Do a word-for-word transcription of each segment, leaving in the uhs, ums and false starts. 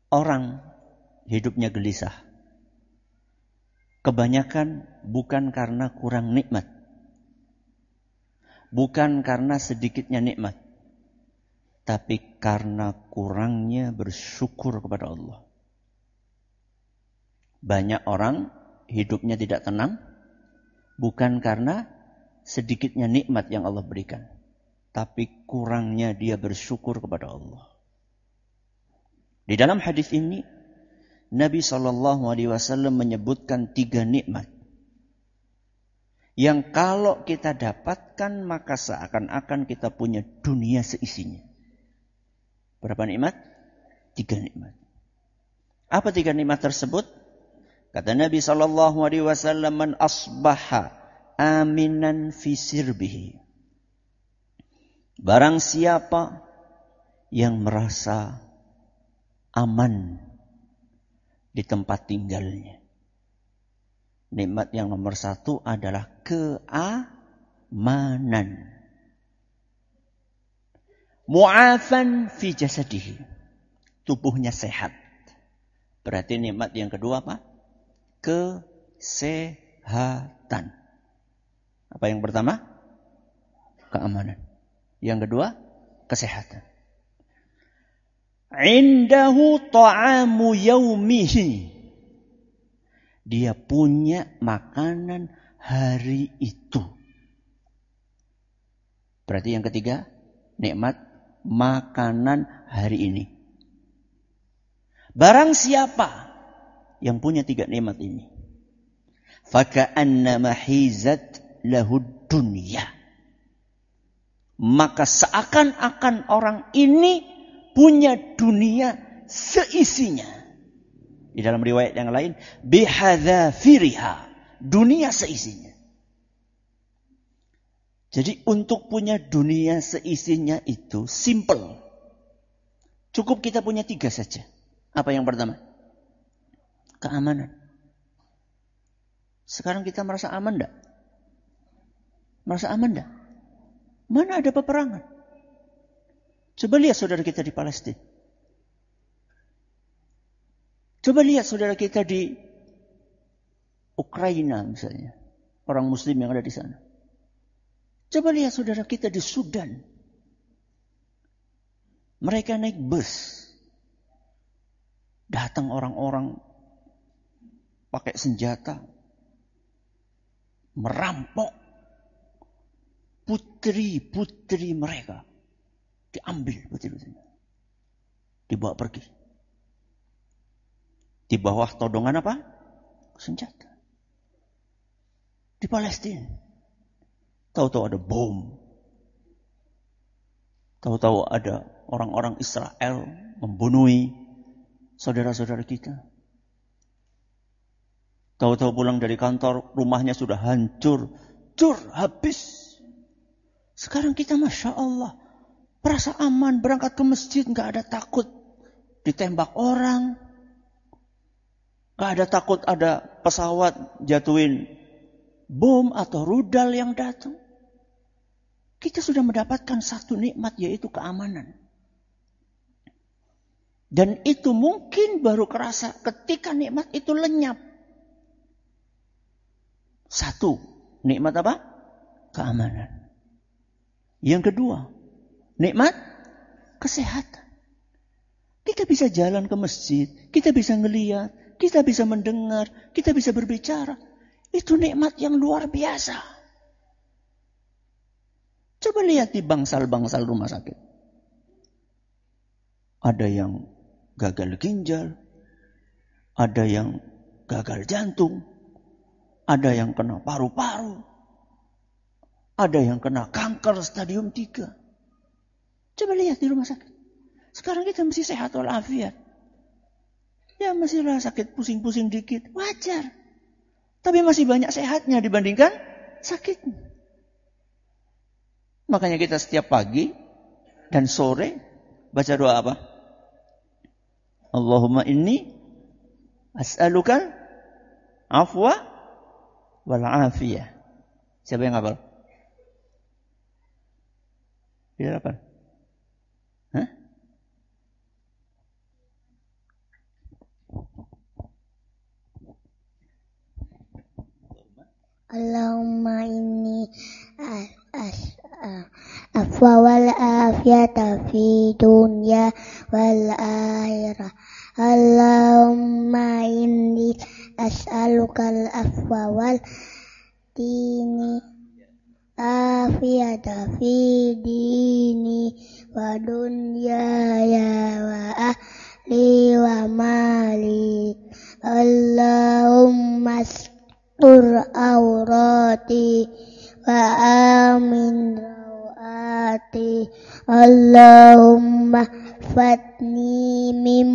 orang hidupnya gelisah, kebanyakan bukan karena kurang nikmat, bukan karena sedikitnya nikmat, tapi karena kurangnya bersyukur kepada Allah. Banyak orang hidupnya tidak tenang, bukan karena sedikitnya nikmat yang Allah berikan, tapi kurangnya dia bersyukur kepada Allah. Di dalam hadis ini, Nabi shallallahu alaihi wasallam menyebutkan tiga nikmat yang kalau kita dapatkan maka seakan-akan kita punya dunia seisinya. Berapa nikmat? Tiga nikmat. Apa tiga nikmat tersebut? Kata Nabi shallallahu alaihi wasallam, "Man asbaha aminan fi sirbihi." Barang siapa yang merasa aman di tempat tinggalnya. Nikmat yang nomor satu adalah keamanan. Mu'afan fi jasadihi. Tubuhnya sehat. Berarti nikmat yang kedua apa? Kesehatan. Apa yang pertama? Keamanan. Yang kedua, kesehatan. Indahu ta'amu yaumihi. Dia punya makanan hari itu. Berarti yang ketiga, nikmat makanan hari ini. Barang siapa yang punya tiga nikmat ini, faka'annama hizat lahud dunya, maka seakan-akan orang ini punya dunia seisinya. Di dalam riwayat yang lain, bihadzafiriha, dunia seisinya. Jadi untuk punya dunia seisinya itu simple. Cukup kita punya tiga saja. Apa yang pertama? Keamanan. Sekarang kita merasa aman enggak? Merasa aman enggak? Mana ada peperangan? Coba lihat saudara kita di Palestina. Coba lihat saudara kita di Ukraina misalnya. Orang muslim yang ada di sana. Coba lihat saudara kita di Sudan. Mereka naik bus. Datang orang-orang pakai senjata. Merampok putri-putri mereka. Diambil putri-putrinya. Dibawa pergi. Di bawah todongan apa? Senjata. Di Palestina. Tahu-tahu ada bom. Tahu-tahu ada orang-orang Israel membunuhi saudara-saudara kita. Tahu-tahu pulang dari kantor, rumahnya sudah hancur. Cur, habis. Sekarang kita Masya Allah. Merasa aman, berangkat ke masjid, gak ada takut ditembak orang. Gak ada takut ada pesawat jatuhin bom atau rudal yang datang. Kita sudah mendapatkan satu nikmat, yaitu keamanan. Dan itu mungkin baru kerasa ketika nikmat itu lenyap. Satu, nikmat apa? Keamanan. Yang kedua, nikmat kesehatan. Kita bisa jalan ke masjid, kita bisa ngelihat, kita bisa mendengar, kita bisa berbicara. Itu nikmat yang luar biasa. Coba lihat di bangsal-bangsal rumah sakit. Ada yang gagal ginjal, ada yang gagal jantung, ada yang kena paru-paru, ada yang kena kanker stadium tiga. Coba lihat di rumah sakit. Sekarang kita mesti sehat walafiat. Ya masih lah sakit pusing-pusing dikit. Wajar. Tapi masih banyak sehatnya dibandingkan sakitnya. Makanya kita setiap pagi dan sore baca doa apa? Allahumma inni as'aluka afwa wal afiyah. Siapa yang hafal? Tidak apa? Hah? Allahumma inni as'aluka wal afiyata fi dunya wal akhirah. Allahumma inni as'aluka al afwa wal dini afiyata fi dini wa dunyaya wa ahli wa mali. Allahumma astur aurati wa amin rawati. Allahumma fatni min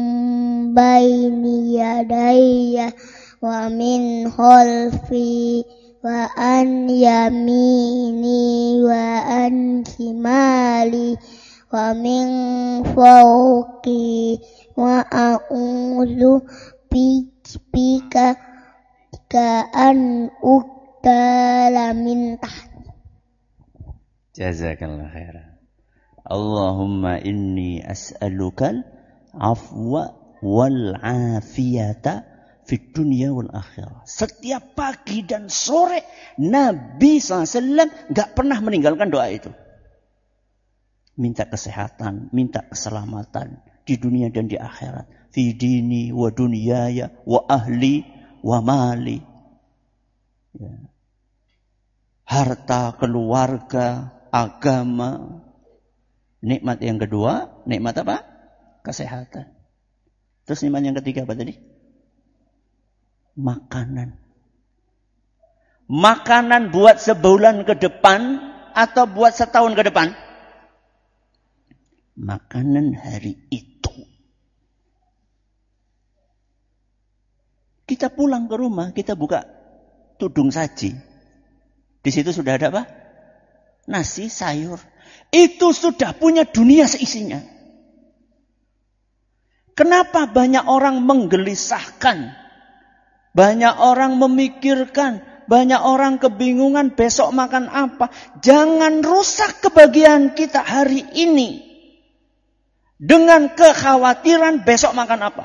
baini yadayya wa min khalfi wa an yamini wa an shimali wa min fawqi wa a'udzu bika ka an uqtala min tahti. Jazakallah khairan. Allahumma inni as'alukal afwa wal afiyata fid dunya wal akhirah. Setiap pagi dan sore Nabi sallallahu alaihi wasallam enggak pernah meninggalkan doa itu. Minta kesehatan, minta keselamatan di dunia dan di akhirat. Fi dini wa dunyaya wa ahli wa mali. Ya. Harta, keluarga, agama. Nikmat yang kedua, nikmat apa? Kesehatan. Terus nikmat yang ketiga apa tadi? Makanan. Makanan buat sebulan ke depan atau buat setahun ke depan? Makanan hari itu. Kita pulang ke rumah, kita buka tudung saji. Di situ sudah ada apa? Nasi, sayur. Itu sudah punya dunia seisinya. Kenapa banyak orang menggelisahkan? Banyak orang memikirkan. Banyak orang kebingungan besok makan apa. Jangan rusak kebahagiaan kita hari ini. Dengan kekhawatiran besok makan apa.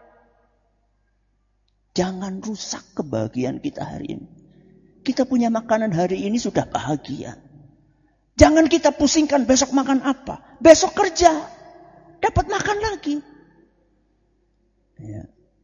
Jangan rusak kebahagiaan kita hari ini. Kita punya makanan hari ini sudah bahagia. Jangan kita pusingkan besok makan apa. Besok kerja. Dapat makan lagi. Ya.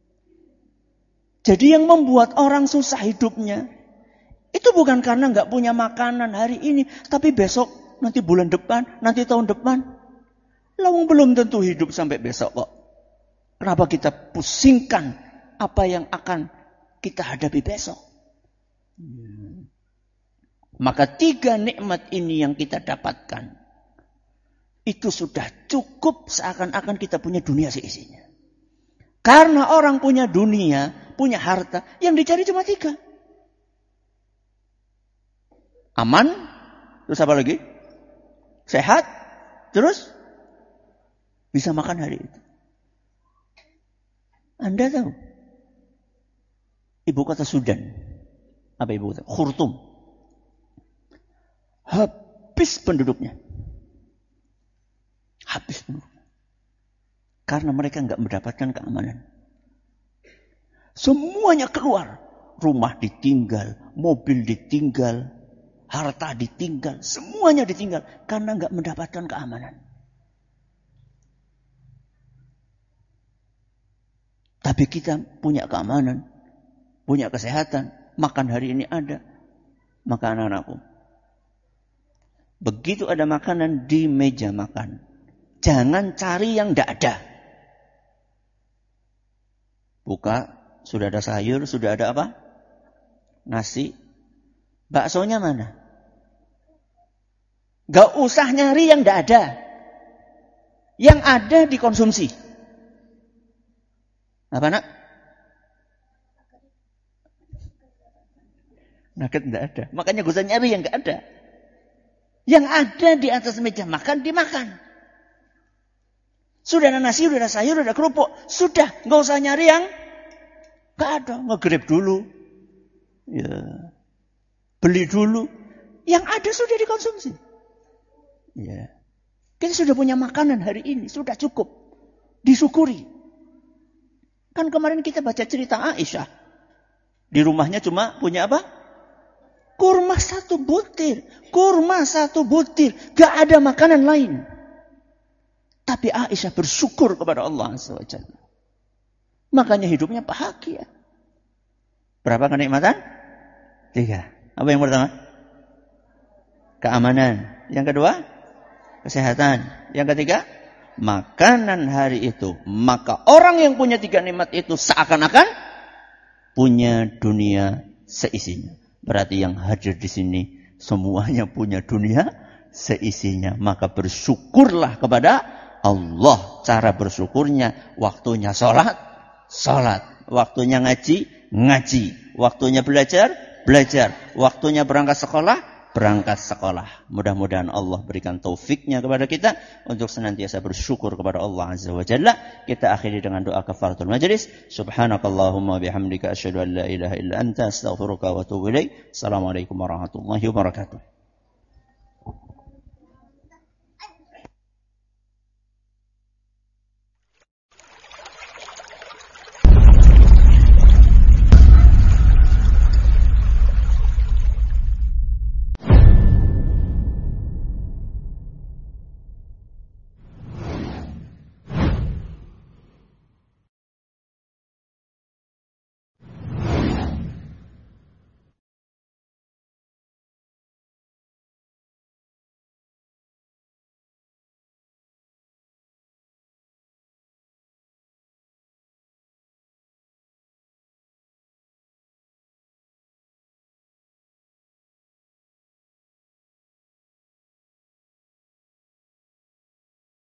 Jadi yang membuat orang susah hidupnya. Itu bukan karena nggak punya makanan hari ini. Tapi besok, nanti bulan depan, nanti tahun depan. Lawang belum tentu hidup sampai besok kok. Kenapa kita pusingkan apa yang akan kita hadapi besok? Hmm. Maka tiga nikmat ini yang kita dapatkan. Itu sudah cukup seakan-akan kita punya dunia seisinya. Karena orang punya dunia, punya harta, yang dicari cuma tiga. Aman, terus apa lagi? Sehat, terus bisa makan hari itu. Anda tahu? Ibu kota Sudan. Apa ibu kota? Khartoum. Habis penduduknya. Habis penduduknya. Karena mereka enggak mendapatkan keamanan. Semuanya keluar. Rumah ditinggal, mobil ditinggal, harta ditinggal, semuanya ditinggal. Karena enggak mendapatkan keamanan. Tapi kita punya keamanan, punya kesehatan, makan hari ini ada. Maka anak-anakku, begitu ada makanan di meja makan, jangan cari yang tidak ada. Buka, sudah ada sayur, sudah ada apa? Nasi. Baksonya mana? Gak usah nyari yang tidak ada. Yang ada dikonsumsi. Apa nak? Nugget tidak ada. Makanya gak usah nyari yang gak ada. Yang ada di atas meja makan, dimakan. Sudah ada nasi, sudah ada sayur, sudah ada kerupuk. Sudah, gak usah nyari yang gak ada. Nge-grab dulu. Ya. Beli dulu. Yang ada sudah dikonsumsi. Ya. Kita sudah punya makanan hari ini. Sudah cukup. Disyukuri. Kan kemarin kita baca cerita Aisyah. Di rumahnya cuma punya apa? Kurma satu butir. Kurma satu butir. Gak ada makanan lain. Tapi Aisyah bersyukur kepada Allah Azza wa Jalla. Makanya hidupnya bahagia. Berapa kenikmatan? Tiga. Apa yang pertama? Keamanan. Yang kedua? Kesehatan. Yang ketiga? Makanan hari itu. Maka orang yang punya tiga nikmat itu seakan-akan punya dunia seisinya. Berarti yang hadir di sini semuanya punya dunia seisinya. Maka bersyukurlah kepada Allah. Cara bersyukurnya, waktunya sholat, sholat. Waktunya ngaji, ngaji. Waktunya belajar, belajar. Waktunya berangkat sekolah, berangkat sekolah. Mudah-mudahan Allah berikan taufiknya kepada kita untuk senantiasa bersyukur kepada Allah Azza wa Jalla. Kita akhiri dengan doa kafaratul majlis. Subhanakallahumma bihamdika asyhadu an la ilaha illa anta astaghfiruka wa atubu ilaik. Assalamualaikum warahmatullahi wabarakatuh.